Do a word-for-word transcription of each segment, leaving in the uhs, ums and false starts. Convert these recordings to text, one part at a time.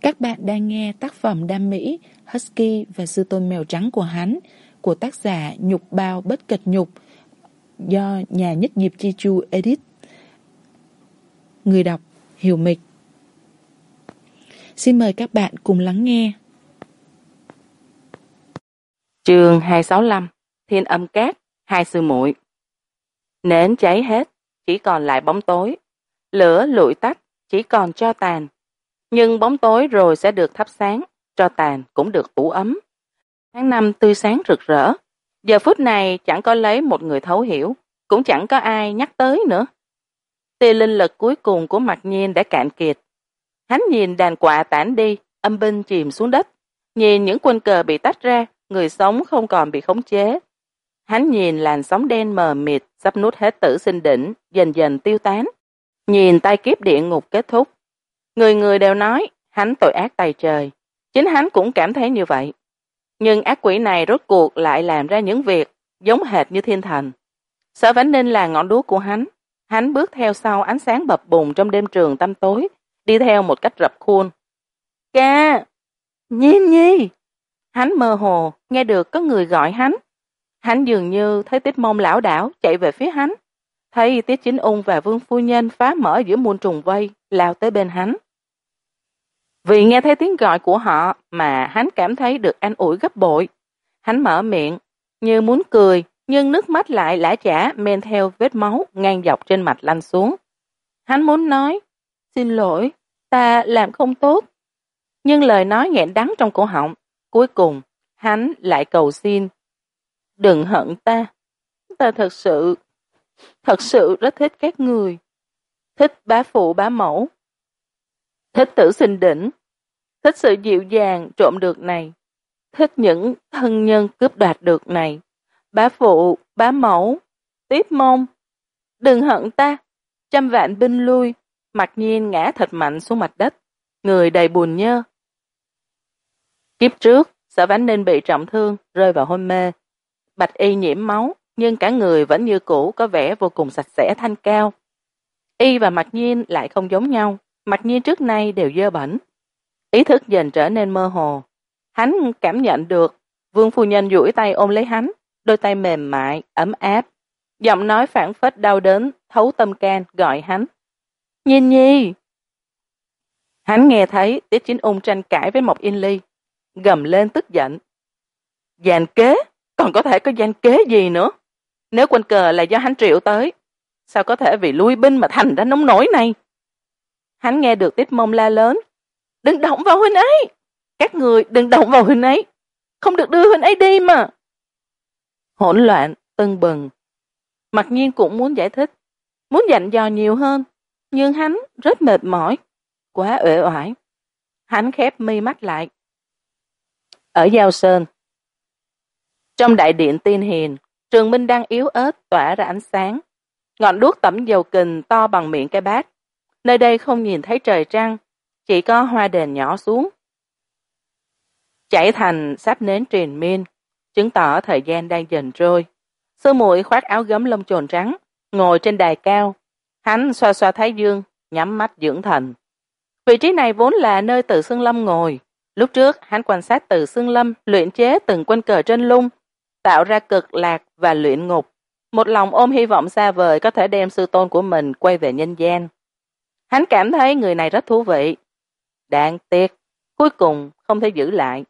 Các bạn đang nghe tác phẩm đam mỹ Husky và Sư Tôn Mèo Trắng của hắn của tác giả Nhục Bao Bất Cật Nhục do nhà Nhất Diệp Chi Chu edit. Người đọc Hiểu Mịch. Xin mời các bạn cùng lắng nghe. Chương hai sáu lăm Thiên Âm Cát, hai sư muội. Nến cháy hết, chỉ còn lại bóng tối. Lửa lụi tắt, chỉ còn tro tàn. Nhưng bóng tối rồi sẽ được thắp sáng, tro tàn cũng được ủ ấm. Tháng năm tươi sáng rực rỡ. Giờ phút này chẳng có lấy một người thấu hiểu, cũng chẳng có ai nhắc tới nữa. Tia linh lực cuối cùng của Mạc Nhiên đã cạn kiệt. Hắn nhìn đàn quạ tản đi, âm binh chìm xuống đất. Nhìn những quân cờ bị tách ra, người sống không còn bị khống chế. Hắn nhìn làn sóng đen mờ mịt sắp nuốt hết Tử Sinh Đỉnh dần dần tiêu tán. Nhìn tai kiếp địa ngục kết thúc. Người người đều nói hắn tội ác tày trời. Chính hắn cũng cảm thấy như vậy. Nhưng ác quỷ này rốt cuộc lại làm ra những việc giống hệt như thiên thần. Sở Vãn Ninh là ngọn đuốc của hắn. Hắn bước theo sau ánh sáng bập bùng trong đêm trường tăm tối, đi theo một cách rập khuôn. Ca! Nhiên Nhi! Hắn mơ hồ nghe được có người gọi hắn. Hắn dường như thấy Tiết Mông lảo đảo chạy về phía hắn. Thấy Tiết Chính Ung và Vương phu nhân phá mở giữa muôn trùng vây, lao tới bên hắn. Vì nghe thấy tiếng gọi của họ mà hắn cảm thấy được an ủi gấp bội. Hắn mở miệng, như muốn cười, nhưng nước mắt lại lã chả men theo vết máu ngang dọc trên mặt lăn xuống. Hắn muốn nói, xin lỗi, ta làm không tốt. Nhưng lời nói nghẹn đắng trong cổ họng. Cuối cùng, hắn lại cầu xin. Đừng hận ta. Ta thật sự, thật sự rất thích các người. Thích bá phụ bá mẫu. Thích Tử Sinh Đỉnh. Thích sự dịu dàng trộm được này. Thích những thân nhân cướp đoạt được này. Bá phụ, bá mẫu, Tiếp Mông. Đừng hận ta. Trăm vạn binh lui. Mạc Nhiên ngã thật mạnh xuống mặt đất. Người đầy buồn nhơ. Kiếp trước, Sở Vãn Ninh bị trọng thương, rơi vào hôn mê. Bạch y nhiễm máu, nhưng cả người vẫn như cũ có vẻ vô cùng sạch sẽ thanh cao. Y và Mạc Nhiên lại không giống nhau. Mạc Nhiên trước nay đều dơ bẩn. Ý thức dần trở nên mơ hồ. Hắn cảm nhận được Vương phu nhân duỗi tay ôm lấy hắn, đôi tay mềm mại, ấm áp. Giọng nói phảng phất đau đớn, thấu tâm can gọi hắn. Nhiên Nhi! Hắn nghe thấy Tiết Chính Ung tranh cãi với Mộc Yên Ly, gầm lên tức giận. Gian kế? Còn có thể có gian kế gì nữa? Nếu quân cờ là do hắn triệu tới, sao có thể vì lui binh mà thành ra nông nổi này? Hắn nghe được Tiết Mông la lớn. Đừng động vào huynh ấy! Các người đừng động vào huynh ấy! Không được đưa huynh ấy đi mà! Hỗn loạn, tưng bừng. Mặc nhiên cũng muốn giải thích, muốn dặn dò nhiều hơn, nhưng hắn rất mệt mỏi, quá uể oải. Hắn khép mi mắt lại. Ở Giao Sơn, trong đại điện Tiên Hiền, Trường Minh đang yếu ớt tỏa ra ánh sáng. Ngọn đuốc tẩm dầu kình to bằng miệng cái bát. Nơi đây không nhìn thấy trời trăng, chỉ có hoa đền nhỏ xuống. Chảy thành sáp nến triền miên, chứng tỏ thời gian đang dần trôi. Sư muội khoác áo gấm lông chồn trắng, ngồi trên đài cao. Hắn xoa xoa thái dương, nhắm mắt dưỡng thần. Vị trí này vốn là nơi Từ Xương Lâm ngồi. Lúc trước, hắn quan sát Từ Xương Lâm luyện chế từng quân cờ trên lung, tạo ra cực lạc và luyện ngục. Một lòng ôm hy vọng xa vời có thể đem sư tôn của mình quay về nhân gian. Hắn cảm thấy người này rất thú vị. Đáng tiếc, cuối cùng không thể giữ lại.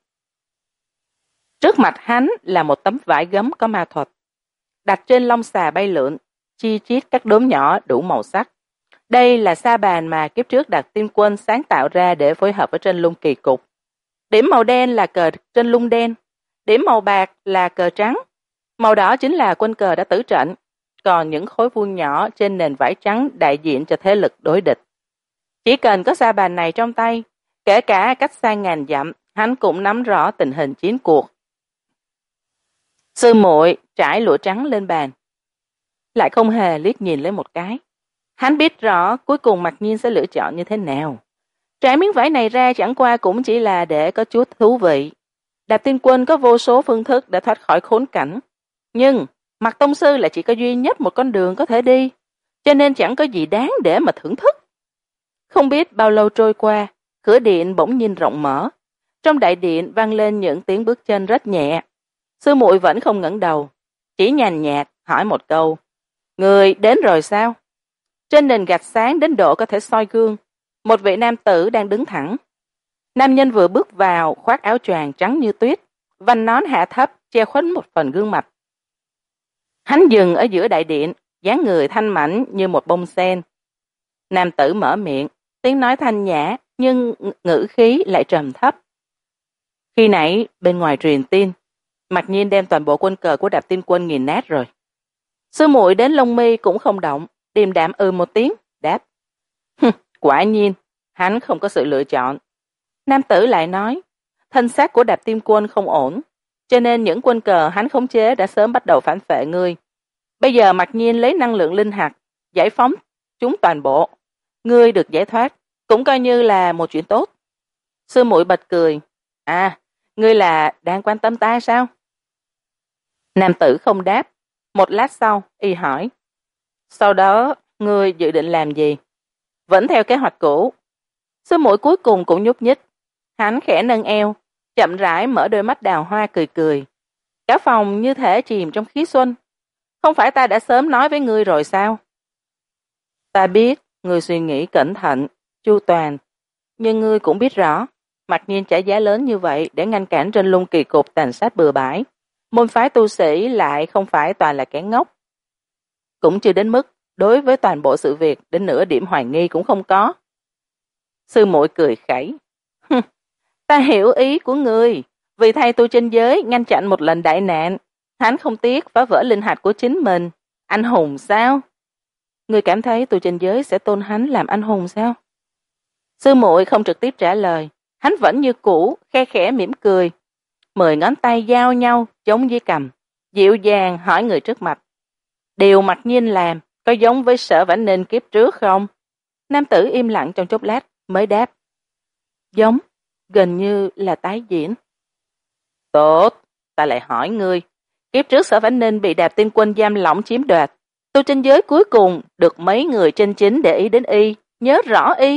Trước mặt hắn là một tấm vải gấm có ma thuật. Đặt trên lông xà bay lượn, chi chít các đốm nhỏ đủ màu sắc. Đây là sa bàn mà kiếp trước Đạt Tiên Quân sáng tạo ra để phối hợp với trên lung kỳ cục. Điểm màu đen là cờ trên lung đen, điểm màu bạc là cờ trắng. Màu đỏ chính là quân cờ đã tử trận, còn những khối vuông nhỏ trên nền vải trắng đại diện cho thế lực đối địch. Chỉ cần có sa bàn này trong tay, kể cả cách xa ngàn dặm, hắn cũng nắm rõ tình hình chiến cuộc. Sư muội trải lụa trắng lên bàn, lại không hề liếc nhìn lấy một cái. Hắn biết rõ cuối cùng Mạc Nhiên sẽ lựa chọn như thế nào. Trải miếng vải này ra chẳng qua cũng chỉ là để có chút thú vị. Đạp Tiên Quân có vô số phương thức để thoát khỏi khốn cảnh, nhưng Mạc tông sư lại chỉ có duy nhất một con đường có thể đi, cho nên chẳng có gì đáng để mà thưởng thức. Không biết bao lâu trôi qua, cửa điện bỗng nhiên rộng mở. Trong đại điện vang lên những tiếng bước chân rất nhẹ. Sư muội vẫn không ngẩng đầu, chỉ nhàn nhạt hỏi một câu: "Người đến rồi sao?" Trên nền gạch sáng đến độ có thể soi gương, một vị nam tử đang đứng thẳng. Nam nhân vừa bước vào khoác áo choàng trắng như tuyết, vành nón hạ thấp che khuất một phần gương mặt. Hắn dừng ở giữa đại điện, dáng người thanh mảnh như một bông sen. Nam tử mở miệng, tiếng nói thanh nhã nhưng ngữ khí lại trầm thấp. Khi nãy bên ngoài truyền tin, Mặc Nhiên đem toàn bộ quân cờ của Đạp Tiên quân nghiền nát rồi. Sư muội đến lông mi cũng không động, điềm đạm ừ một tiếng, đáp: "Quả nhiên, hắn không có sự lựa chọn." Nam tử lại nói: "Thân xác của Đạp Tiên quân không ổn, cho nên những quân cờ hắn khống chế đã sớm bắt đầu phản phệ ngươi. Bây giờ Mặc Nhiên lấy năng lượng linh hạt giải phóng chúng toàn bộ, ngươi được giải thoát, cũng coi như là một chuyện tốt." Sư muội bật cười: "À, ngươi là đang quan tâm ta sao?" Nam tử không đáp. Một lát sau, y hỏi: "Sau đó, ngươi dự định làm gì?" "Vẫn theo kế hoạch cũ." Sư muội cuối cùng cũng nhúc nhích. Hắn khẽ nâng eo, chậm rãi mở đôi mắt đào hoa cười cười. Cả phòng như thể chìm trong khí xuân. "Không phải ta đã sớm nói với ngươi rồi sao?" "Ta biết, ngươi suy nghĩ cẩn thận, chu toàn. Nhưng ngươi cũng biết rõ, Mặc Nhiên trả giá lớn như vậy để ngăn cản Trên Lung kỳ cục tàn sát bừa bãi. Môn phái tu sĩ lại không phải toàn là kẻ ngốc. Cũng chưa đến mức đối với toàn bộ sự việc đến nửa điểm hoài nghi cũng không có." Sư muội cười khẩy: "Ta hiểu ý của ngươi, vì thay tu chân giới ngăn chặn một lần đại nạn, hắn không tiếc phá vỡ linh hạch của chính mình. Anh hùng sao? Ngươi cảm thấy tu chân giới sẽ tôn hắn làm anh hùng sao?" Sư muội không trực tiếp trả lời, hắn vẫn như cũ, khe khẽ mỉm cười. Mười ngón tay giao nhau chống dưới cằm, dịu dàng hỏi người trước mặt: "Điều Mặc Nhiên làm có giống với Sở Vãn Ninh kiếp trước không?" Nam tử im lặng trong chốc lát mới đáp: "Giống, gần như là tái diễn." "Tốt, ta lại hỏi ngươi, kiếp trước Sở Vãn Ninh bị Đạp Tiên quân giam lỏng chiếm đoạt, tu chân giới cuối cùng được mấy người chân chính để ý đến y, nhớ rõ y?"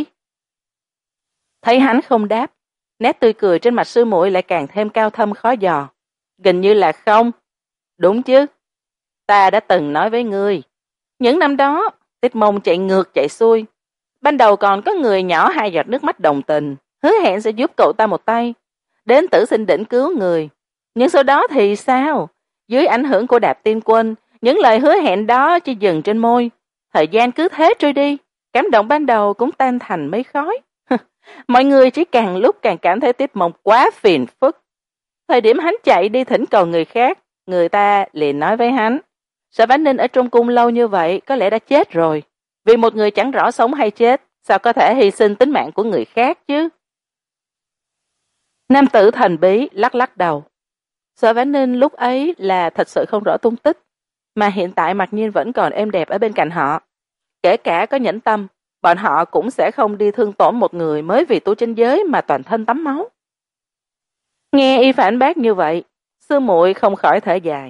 Thấy hắn không đáp, nét tươi cười trên mặt sư muội lại càng thêm cao thâm khó dò. "Gần như là không." "Đúng chứ, ta đã từng nói với ngươi, những năm đó Tiết Mông chạy ngược chạy xuôi, ban đầu còn có người nhỏ hai giọt nước mắt đồng tình, hứa hẹn sẽ giúp cậu ta một tay, đến Tử Sinh Đỉnh cứu người. Nhưng sau đó thì sao? Dưới ảnh hưởng của Đạp Tiên quân, những lời hứa hẹn đó chỉ dừng trên môi, thời gian cứ thế trôi đi, cảm động ban đầu cũng tan thành mây khói. Mọi người chỉ càng lúc càng cảm thấy Tiết Mông quá phiền phức. Thời điểm hắn chạy đi thỉnh cầu người khác, người ta liền nói với hắn, Sở Vãn Ninh ở trong cung lâu như vậy có lẽ đã chết rồi, vì một người chẳng rõ sống hay chết, sao có thể hy sinh tính mạng của người khác chứ?" Nam tử thần bí lắc lắc đầu. Sở Vãn Ninh lúc ấy là thật sự không rõ tung tích, mà hiện tại Mặc Nhiên vẫn còn êm đẹp ở bên cạnh họ. Kể cả có nhẫn tâm, bọn họ cũng sẽ không đi thương tổn một người mới vì tu chân giới mà toàn thân tắm máu. Nghe y phản bác như vậy, sư muội không khỏi thở dài.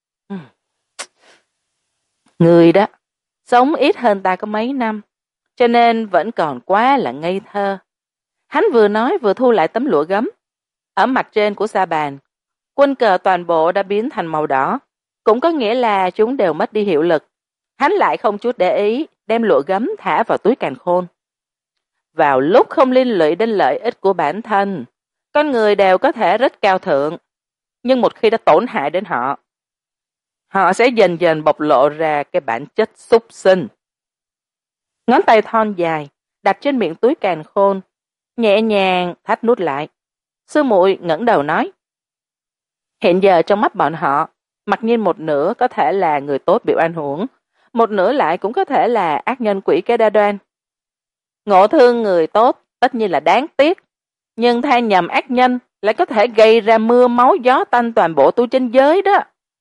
Người đó, sống ít hơn ta có mấy năm, cho nên vẫn còn quá là ngây thơ. Hắn vừa nói vừa thu lại tấm lụa gấm. Ở mặt trên của sa bàn, quân cờ toàn bộ đã biến thành màu đỏ, cũng có nghĩa là chúng đều mất đi hiệu lực. Hắn lại không chút để ý, đem lụa gấm thả vào túi càn khôn. Vào lúc không liên lụy đến lợi ích của bản thân, con người đều có thể rất cao thượng, nhưng một khi đã tổn hại đến họ, họ sẽ dần dần bộc lộ ra cái bản chất súc sinh. Ngón tay thon dài đặt trên miệng túi càn khôn, nhẹ nhàng thắt nút lại. Sư muội ngẩng đầu nói, hiện giờ trong mắt bọn họ, Mặc Nhiên một nửa có thể là người tốt bị oan uổng, một nửa lại cũng có thể là ác nhân quỷ kế đa đoan. Ngộ thương người tốt tất nhiên là đáng tiếc, nhưng thay nhầm ác nhân lại có thể gây ra mưa máu gió tanh toàn bộ tu chân giới đó.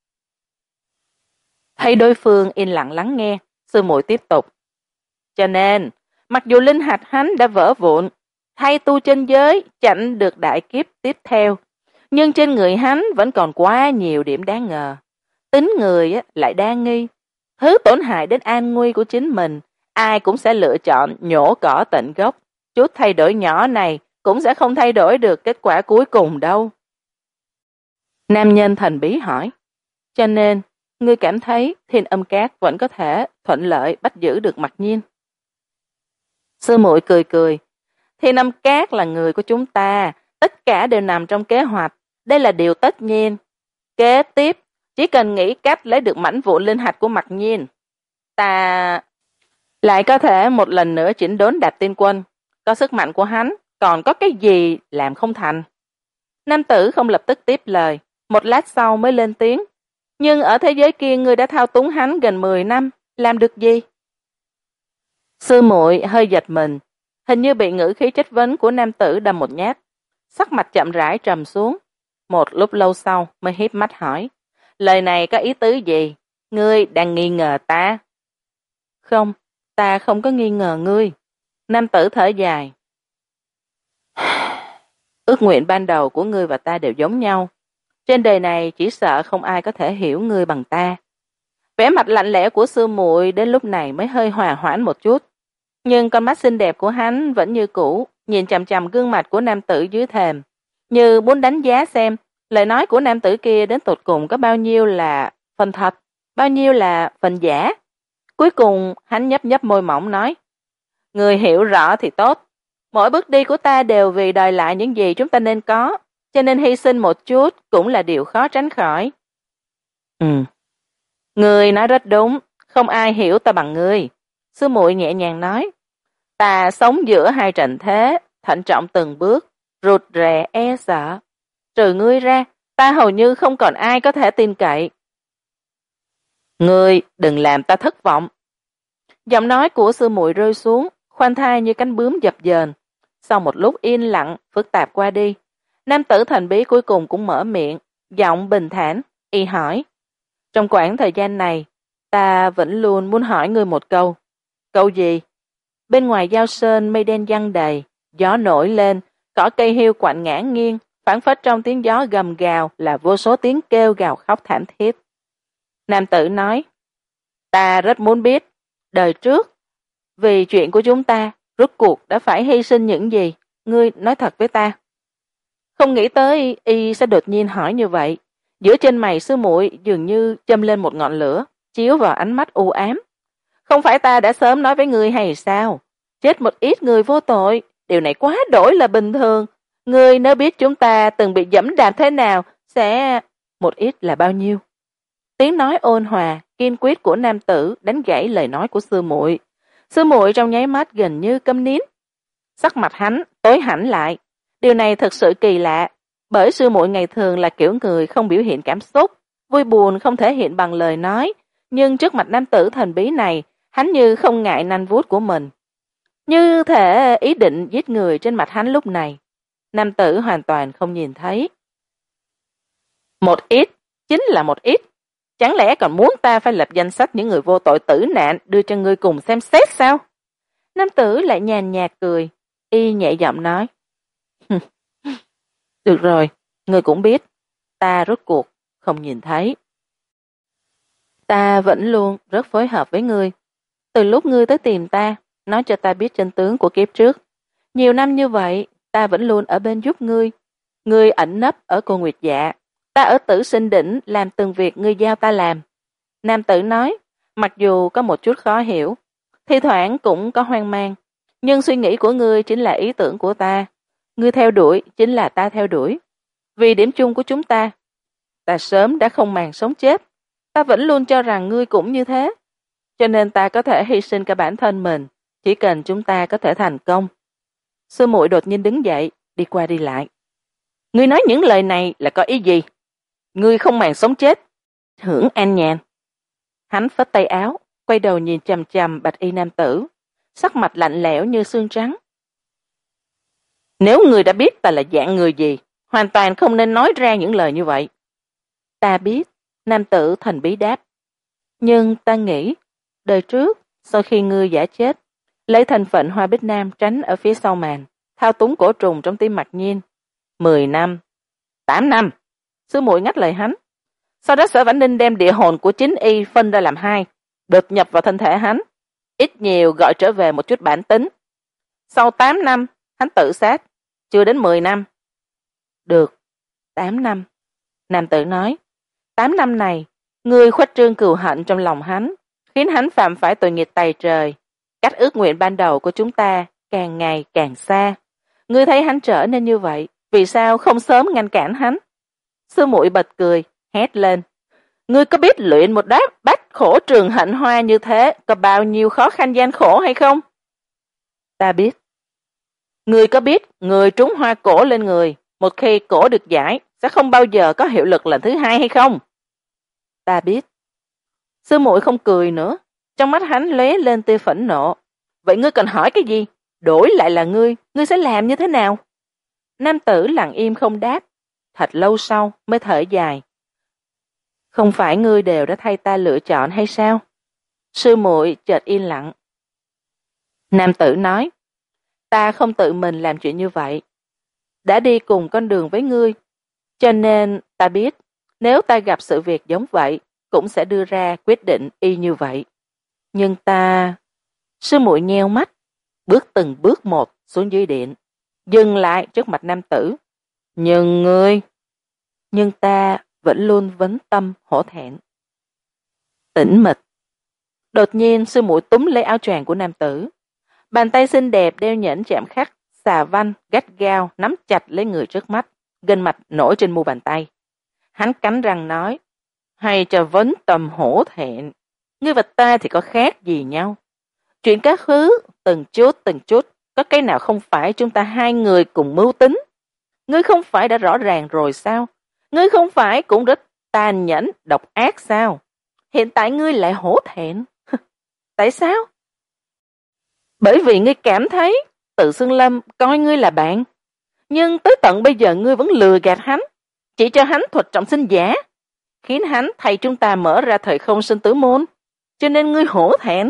Thấy đối phương yên lặng lắng nghe, sư muội tiếp tục. Cho nên, mặc dù linh hạch hắn đã vỡ vụn, thay tu chân giới chặn được đại kiếp tiếp theo, nhưng trên người hắn vẫn còn quá nhiều điểm đáng ngờ. Tính người lại đa nghi, thứ tổn hại đến an nguy của chính mình, ai cũng sẽ lựa chọn nhổ cỏ tận gốc, chút thay đổi nhỏ này cũng sẽ không thay đổi được kết quả cuối cùng đâu. Nam nhân thần bí hỏi, cho nên, ngươi cảm thấy Thiên Âm Các vẫn có thể thuận lợi bắt giữ được Mặc Nhiên? Sư muội cười cười, Thiên Âm Các là người của chúng ta, tất cả đều nằm trong kế hoạch, đây là điều tất nhiên. Kế tiếp, chỉ cần nghĩ cách lấy được mảnh vụn linh hạch của Mặc Nhiên, ta lại có thể một lần nữa chỉnh đốn Đạp Tiên Quân. Có sức mạnh của hắn, còn có cái gì làm không thành? Nam tử không lập tức tiếp lời, một lát sau mới lên tiếng. Nhưng ở thế giới kia ngươi đã thao túng hắn gần mười năm, làm được gì? Sư muội hơi giật mình, hình như bị ngữ khí chất vấn của nam tử đâm một nhát. Sắc mặt chậm rãi trầm xuống. Một lúc lâu sau mới híp mắt hỏi, lời này có ý tứ gì? Ngươi đang nghi ngờ ta? Không, ta không có nghi ngờ ngươi. Nam tử thở dài. Ước nguyện ban đầu của ngươi và ta đều giống nhau. Trên đời này chỉ sợ không ai có thể hiểu ngươi bằng ta. Vẻ mặt lạnh lẽo của sư muội đến lúc này mới hơi hòa hoãn một chút. Nhưng con mắt xinh đẹp của hắn vẫn như cũ, nhìn chằm chằm gương mặt của nam tử dưới thềm, như muốn đánh giá xem lời nói của nam tử kia đến tột cùng có bao nhiêu là phần thật, bao nhiêu là phần giả. Cuối cùng hắn nhấp nhấp môi mỏng nói, người hiểu rõ thì tốt. Mỗi bước đi của ta đều vì đòi lại những gì chúng ta nên có, cho nên hy sinh một chút cũng là điều khó tránh khỏi. Ừ, người nói rất đúng, không ai hiểu ta bằng ngươi. Sư muội nhẹ nhàng nói, ta sống giữa hai trận thế, thận trọng từng bước, rụt rè e sợ. Trừ ngươi ra, ta hầu như không còn ai có thể tin cậy. Ngươi đừng làm ta thất vọng. Giọng nói của sư muội rơi xuống, khoan thai như cánh bướm dập dềnh. Sau một lúc yên lặng, phức tạp qua đi, nam tử thần bí cuối cùng cũng mở miệng, giọng bình thản, y hỏi. Trong quãng thời gian này, ta vẫn luôn muốn hỏi ngươi một câu. Câu gì? Bên ngoài Giao Sơn mây đen giăng đầy, gió nổi lên, cỏ cây hiu quạnh ngã nghiêng, phảng phất trong tiếng gió gầm gào là vô số tiếng kêu gào khóc thảm thiết. Nam tử nói, ta rất muốn biết, đời trước, vì chuyện của chúng ta, rốt cuộc đã phải hy sinh những gì, ngươi nói thật với ta. Không nghĩ tới y sẽ đột nhiên hỏi như vậy, giữa trên mày sư muội dường như châm lên một ngọn lửa, chiếu vào ánh mắt u ám. Không phải ta đã sớm nói với ngươi hay sao? Chết một ít người vô tội, điều này quá đổi là bình thường. Ngươi nếu biết chúng ta từng bị dẫm đạp thế nào, sẽ một ít là bao nhiêu? Tiếng nói ôn hòa, kiên quyết của nam tử đánh gãy lời nói của sư muội. Sư muội trong nháy mắt gần như câm nín. Sắc mặt hắn tối hẳn lại. Điều này thật sự kỳ lạ, bởi sư muội ngày thường là kiểu người không biểu hiện cảm xúc, vui buồn không thể hiện bằng lời nói, nhưng trước mặt nam tử thần bí này, hắn như không ngại nanh vuốt của mình. Như thể ý định giết người trên mặt hắn lúc này, nam tử hoàn toàn không nhìn thấy. Một ít, chính là một ít. Chẳng lẽ còn muốn ta phải lập danh sách những người vô tội tử nạn đưa cho ngươi cùng xem xét sao? Nam tử lại nhàn nhạt cười, y nhẹ giọng nói. Được rồi, ngươi cũng biết, ta rốt cuộc không nhìn thấy. Ta vẫn luôn rất phối hợp với ngươi. Từ lúc ngươi tới tìm ta, nói cho ta biết chân tướng của kiếp trước. Nhiều năm như vậy, ta vẫn luôn ở bên giúp ngươi. Ngươi ẩn nấp ở Cô Nguyệt Dạ, ta ở Tử Sinh Đỉnh làm từng việc ngươi giao ta làm. Nam tử nói, mặc dù có một chút khó hiểu, thi thoảng cũng có hoang mang, nhưng suy nghĩ của ngươi chính là ý tưởng của ta. Ngươi theo đuổi chính là ta theo đuổi. Vì điểm chung của chúng ta, ta sớm đã không màng sống chết. Ta vẫn luôn cho rằng ngươi cũng như thế. Cho nên ta có thể hy sinh cả bản thân mình, chỉ cần chúng ta có thể thành công. Sư muội đột nhiên đứng dậy, đi qua đi lại. Ngươi nói những lời này là có ý gì? Ngươi không màng sống chết, hưởng an nhàn. Hắn phất tay áo, quay đầu nhìn chằm chằm bạch y nam tử, sắc mặt lạnh lẽo như xương trắng. Nếu ngươi đã biết ta là dạng người gì, hoàn toàn không nên nói ra những lời như vậy. Ta biết, nam tử thần bí đáp. Nhưng ta nghĩ, đời trước, sau khi ngươi giả chết, lấy thân phận Hoa Bích Nam tránh ở phía sau màn, thao túng cổ trùng trong tim Mặc Nhiên. Mười năm, tám năm, sư muội ngắt lời hắn. Sau đó Sở Vãn Ninh đem địa hồn của chính y phân ra làm hai, đột nhập vào thân thể hắn, ít nhiều gọi trở về một chút bản tính. Sau tám năm, hắn tự sát, chưa đến mười năm. Được, tám năm. Nam tử nói, tám năm này, ngươi khuếch trương cừu hận trong lòng hắn, khiến hắn phạm phải tội nghiệp tày trời. Cách ước nguyện ban đầu của chúng ta càng ngày càng xa. Ngươi thấy hắn trở nên như vậy, vì sao không sớm ngăn cản hắn? Sư muội bật cười, hét lên. Ngươi có biết luyện một đáp bách khổ trường hạnh hoa như thế có bao nhiêu khó khăn gian khổ hay không? Ta biết. Ngươi có biết người trúng hoa cổ lên người, một khi cổ được giải, sẽ không bao giờ có hiệu lực lần thứ hai hay không? Ta biết. Sư muội không cười nữa, trong mắt hắn lóe lên tia phẫn nộ. Vậy ngươi còn hỏi cái gì? Đổi lại là ngươi, ngươi sẽ làm như thế nào? Nam tử lặng im không đáp, thật lâu sau mới thở dài. Không phải ngươi đều đã thay ta lựa chọn hay sao? Sư muội chợt yên lặng. Nam tử nói, ta không tự mình làm chuyện như vậy. Đã đi cùng con đường với ngươi, cho nên ta biết, nếu ta gặp sự việc giống vậy, cũng sẽ đưa ra quyết định y như vậy. Nhưng ta... Sư muội nheo mắt, bước từng bước một xuống dưới điện, dừng lại trước mặt nam tử. Nhưng ngươi... Nhưng ta vẫn luôn vấn tâm hổ thẹn. Tĩnh mịch. Đột nhiên sư muội túm lấy áo choàng của nam tử. Bàn tay xinh đẹp đeo nhẫn chạm khắc, xà vanh, gắt gao, nắm chặt lấy người trước mắt, gân mạch nổi trên mu bàn tay. Hắn cắn răng nói, hay cho vấn tâm hổ thẹn, ngươi và ta thì có khác gì nhau. Chuyện quá khứ, từng chút từng chút, có cái nào không phải chúng ta hai người cùng mưu tính. Ngươi không phải đã rõ ràng rồi sao? Ngươi không phải cũng rất tàn nhẫn, độc ác sao? Hiện tại ngươi lại hổ thẹn. Tại sao? Bởi vì ngươi cảm thấy Từ Xương Lâm coi ngươi là bạn, nhưng tới tận bây giờ ngươi vẫn lừa gạt hắn, chỉ cho hắn thuật trọng sinh giả, khiến hắn thay chúng ta mở ra thời không sinh tử môn, cho nên ngươi hổ thẹn.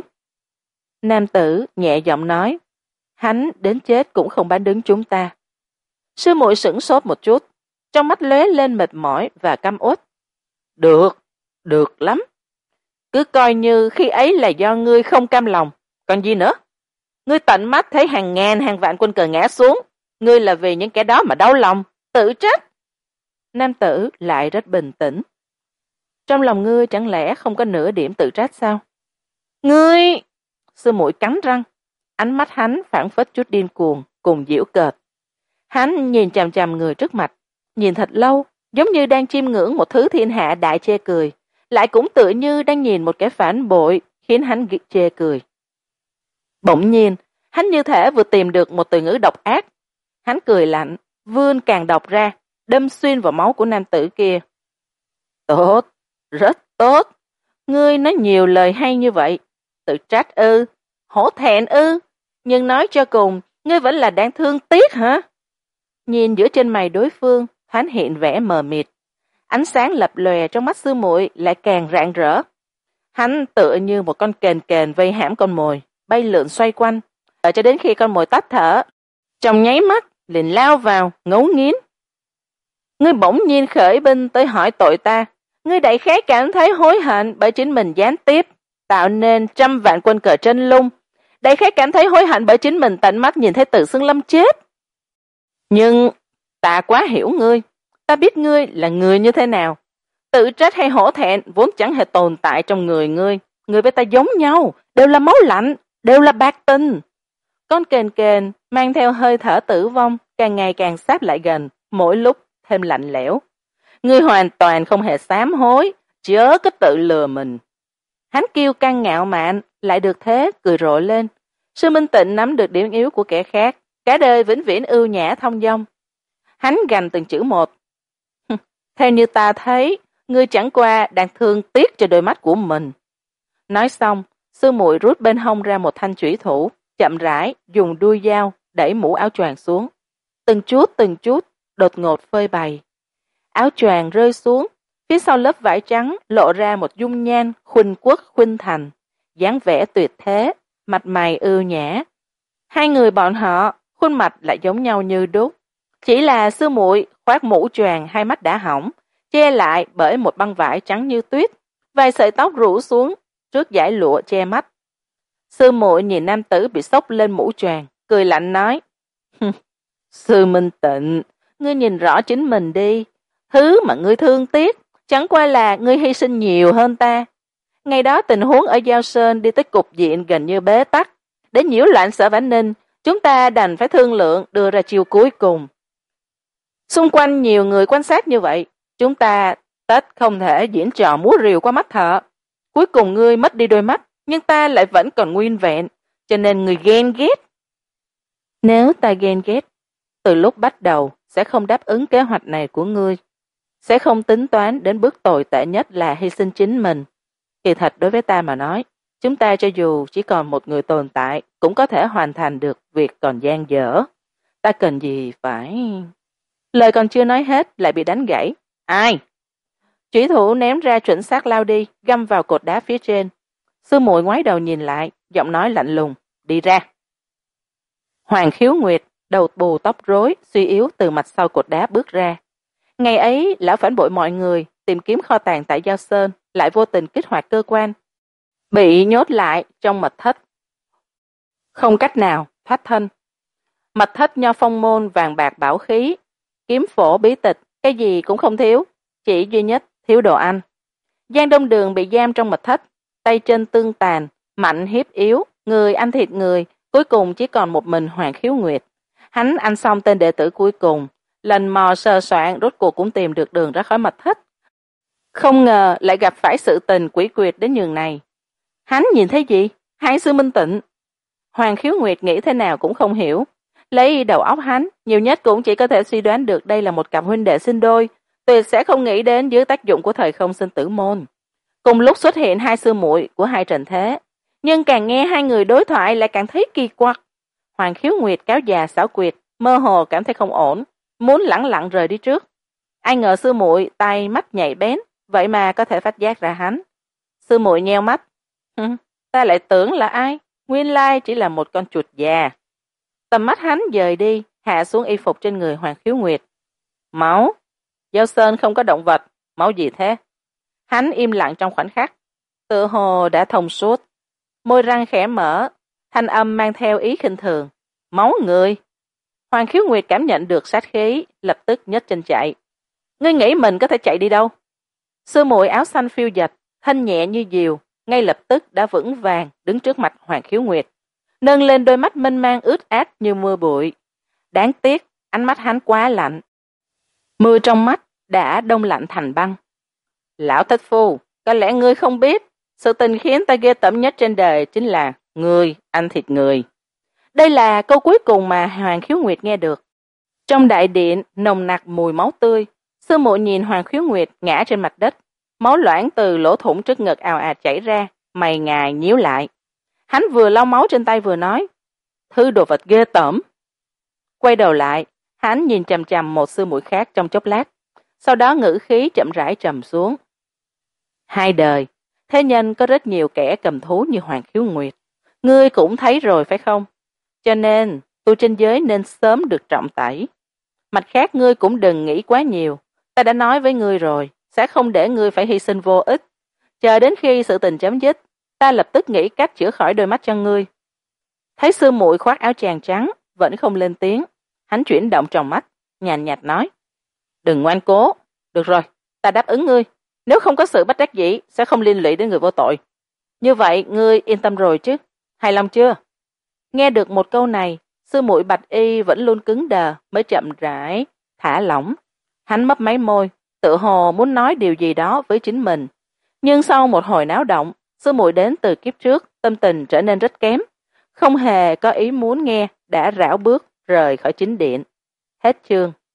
Nam tử nhẹ giọng nói, hắn đến chết cũng không bán đứng chúng ta. Sư muội sửng sốt một chút, trong mắt lóe lên mệt mỏi và căm uất. Được, được lắm. Cứ coi như khi ấy là do ngươi không cam lòng, còn gì nữa? Ngươi tận mắt thấy hàng ngàn hàng vạn quân cờ ngã xuống, ngươi là vì những kẻ đó mà đau lòng, tự trách. Nam tử lại rất bình tĩnh. Trong lòng ngươi chẳng lẽ không có nửa điểm tự trách sao? Ngươi... Sư muội cắn răng, ánh mắt hắn phảng phất chút điên cuồng cùng giễu cợt. Hắn nhìn chằm chằm người trước mặt, nhìn thật lâu, giống như đang chiêm ngưỡng một thứ thiên hạ đại chê cười, lại cũng tựa như đang nhìn một kẻ phản bội khiến hắn chê cười. Bỗng nhiên, hắn như thể vừa tìm được một từ ngữ độc ác. Hắn cười lạnh, vươn càng độc ra, đâm xuyên vào máu của nam tử kia. Tốt, rất tốt. Ngươi nói nhiều lời hay như vậy. Tự trách ư, hổ thẹn ư, nhưng nói cho cùng, ngươi vẫn là đang thương tiếc hả? Nhìn giữa trên mày đối phương, thoáng hiện vẻ mờ mịt. Ánh sáng lập lòe trong mắt sư muội lại càng rạng rỡ. Hắn tựa như một con kền kền vây hãm con mồi, bay lượn xoay quanh, đợi cho đến khi con mồi tắt thở, trong nháy mắt liền lao vào, ngấu nghiến. Ngươi bỗng nhiên khởi binh tới hỏi tội ta, ngươi đại khái cảm thấy hối hận bởi chính mình gián tiếp tạo nên trăm vạn quân cờ trên lung, đại khái cảm thấy hối hận bởi chính mình tận mắt nhìn thấy Từ Xương Lâm chết. Nhưng ta quá hiểu ngươi, ta biết ngươi là người như thế nào. Tự trách hay hổ thẹn vốn chẳng hề tồn tại trong người ngươi, người với ta giống nhau, đều là máu lạnh, đều là bạc tình. Con kền kền mang theo hơi thở tử vong càng ngày càng sát lại gần, mỗi lúc thêm lạnh lẽo. Ngươi hoàn toàn không hề sám hối, chớ có tự lừa mình. Hắn kiêu căng ngạo mạn, lại được thế cười rộ lên. Sư Minh Tịnh nắm được điểm yếu của kẻ khác, cả đời vĩnh viễn ưu nhã thông dong. Hắn gằn từng chữ một. Theo như ta thấy, ngươi chẳng qua đang thương tiếc cho đôi mắt của mình. Nói xong, sư muội rút bên hông ra một thanh chủy thủ, chậm rãi dùng đuôi dao đẩy mũ áo choàng xuống. Từng chút từng chút, đột ngột phơi bày. Áo choàng rơi xuống, phía sau lớp vải trắng lộ ra một dung nhan khuynh quốc khuynh thành, dáng vẻ tuyệt thế, mặt mày ưu nhã. Hai người bọn họ, khuôn mặt lại giống nhau như đúc. Chỉ là sư muội khoác mũ choàng hai mắt đã hỏng, che lại bởi một băng vải trắng như tuyết, vài sợi tóc rủ xuống trước dải lụa che mắt. Sư muội nhìn nam tử bị xốc lên mũ choàng, cười lạnh nói, Sư Minh Tịnh, ngươi nhìn rõ chính mình đi, thứ mà ngươi thương tiếc chẳng qua là ngươi hy sinh nhiều hơn ta. Ngày đó tình huống ở Giao Sơn đi tới cục diện gần như bế tắc, để nhiễu loạn Sở Vãn Ninh, chúng ta đành phải thương lượng đưa ra chiêu cuối cùng. Xung quanh nhiều người quan sát như vậy, chúng ta tất không thể diễn trò múa rìu qua mắt thợ. Cuối cùng ngươi mất đi đôi mắt, nhưng ta lại vẫn còn nguyên vẹn, cho nên ngươi ghen ghét. Nếu ta ghen ghét, từ lúc bắt đầu sẽ không đáp ứng kế hoạch này của ngươi, sẽ không tính toán đến bước tồi tệ nhất là hy sinh chính mình. Kỳ thật đối với ta mà nói, chúng ta cho dù chỉ còn một người tồn tại, cũng có thể hoàn thành được việc còn dang dở. Ta cần gì phải... Lời còn chưa nói hết lại bị đánh gãy. Ai? Chủy thủ ném ra chuẩn xác lao đi, găm vào cột đá phía trên. Sư muội ngoái đầu nhìn lại, giọng nói lạnh lùng, đi ra. Hoàng Khiếu Nguyệt, đầu bù tóc rối, suy yếu từ mặt sau cột đá bước ra. Ngày ấy, lão phản bội mọi người, tìm kiếm kho tàng tại Giao Sơn, lại vô tình kích hoạt cơ quan. Bị nhốt lại trong mật thất. Không cách nào thoát thân. Mật thất nho phong môn vàng bạc bảo khí, kiếm phổ bí tịch, cái gì cũng không thiếu, chỉ duy nhất thiếu đồ ăn. Giang Đông Đường bị giam trong mật thất, tay chân tương tàn, mạnh hiếp yếu, người ăn thịt người, cuối cùng chỉ còn một mình Hoàng Khiếu Nguyệt. Hắn ăn xong tên đệ tử cuối cùng, lần mò sờ soạn rốt cuộc cũng tìm được đường ra khỏi mật thất. Không ngờ lại gặp phải sự tình quỷ quyệt đến nhường này. Hắn nhìn thấy gì? Hai sư Minh Tịnh. Hoàng Khiếu Nguyệt nghĩ thế nào cũng không hiểu. Lấy đầu óc hắn, nhiều nhất cũng chỉ có thể suy đoán được đây là một cặp huynh đệ sinh đôi, tuyệt sẽ không nghĩ đến dưới tác dụng của thời không sinh tử môn. Cùng lúc xuất hiện hai sư muội của hai trần thế, nhưng càng nghe hai người đối thoại lại càng thấy kỳ quặc. Hoàng Khiếu Nguyệt cáo già xảo quyệt, mơ hồ cảm thấy không ổn, muốn lẳng lặng rời đi trước. Ai ngờ sư muội tay mắt nhạy bén, vậy mà có thể phát giác ra hắn. Sư muội nheo mắt, ta lại tưởng là ai, nguyên lai chỉ là một con chuột già. Tầm mắt hắn dời đi, hạ xuống y phục trên người Hoàng Khiếu Nguyệt. Máu? Giao Sơn không có động vật, máu gì thế? Hắn im lặng trong khoảnh khắc, tựa hồ đã thông suốt, môi răng khẽ mở, thanh âm mang theo ý khinh thường. Máu người? Hoàng Khiếu Nguyệt cảm nhận được sát khí, lập tức nhấc chân chạy. Ngươi nghĩ mình có thể chạy đi đâu? Sư muội áo xanh phiêu dật, thanh nhẹ như diều, ngay lập tức đã vững vàng đứng trước mặt Hoàng Khiếu Nguyệt, nâng lên đôi mắt mênh mang ướt át như mưa bụi. Đáng tiếc, ánh mắt hắn quá lạnh. Mưa trong mắt đã đông lạnh thành băng. Lão thất phu, có lẽ ngươi không biết, sự tình khiến ta ghê tởm nhất trên đời chính là ngươi ăn thịt người. Đây là câu cuối cùng mà Hoàng Khiếu Nguyệt nghe được. Trong đại điện nồng nặc mùi máu tươi, sư muội nhìn Hoàng Khiếu Nguyệt ngã trên mặt đất, máu loãng từ lỗ thủng trước ngực ào ạt chảy ra, mày ngài nhíu lại. Hắn vừa lau máu trên tay vừa nói, thứ đồ vật ghê tởm. Quay đầu lại, hắn nhìn chằm chằm một sư muội khác trong chốc lát, sau đó ngữ khí chậm rãi trầm xuống. Hai đời, thế nhân có rất nhiều kẻ cầm thú như Hoàng Khiếu Nguyệt, ngươi cũng thấy rồi phải không? Cho nên, tu trên giới nên sớm được trọng tẩy. Mặt khác ngươi cũng đừng nghĩ quá nhiều, ta đã nói với ngươi rồi, sẽ không để ngươi phải hy sinh vô ích. Chờ đến khi sự tình chấm dứt, ta lập tức nghĩ cách chữa khỏi đôi mắt cho ngươi. Thấy sư muội khoác áo tràng trắng, vẫn không lên tiếng, hắn chuyển động tròng mắt, nhàn nhạt nói, đừng ngoan cố, được rồi, ta đáp ứng ngươi, nếu không có sự bất đắc dĩ sẽ không liên lụy đến người vô tội. Như vậy ngươi yên tâm rồi chứ, hài lòng chưa? Nghe được một câu này, sư muội bạch y vẫn luôn cứng đờ, mới chậm rãi thả lỏng. Hắn mấp máy môi, tự hồ muốn nói điều gì đó với chính mình, nhưng sau một hồi náo động, sư muội đến từ kiếp trước, tâm tình trở nên rất kém, không hề có ý muốn nghe, đã rảo bước rời khỏi chính điện. Hết chương.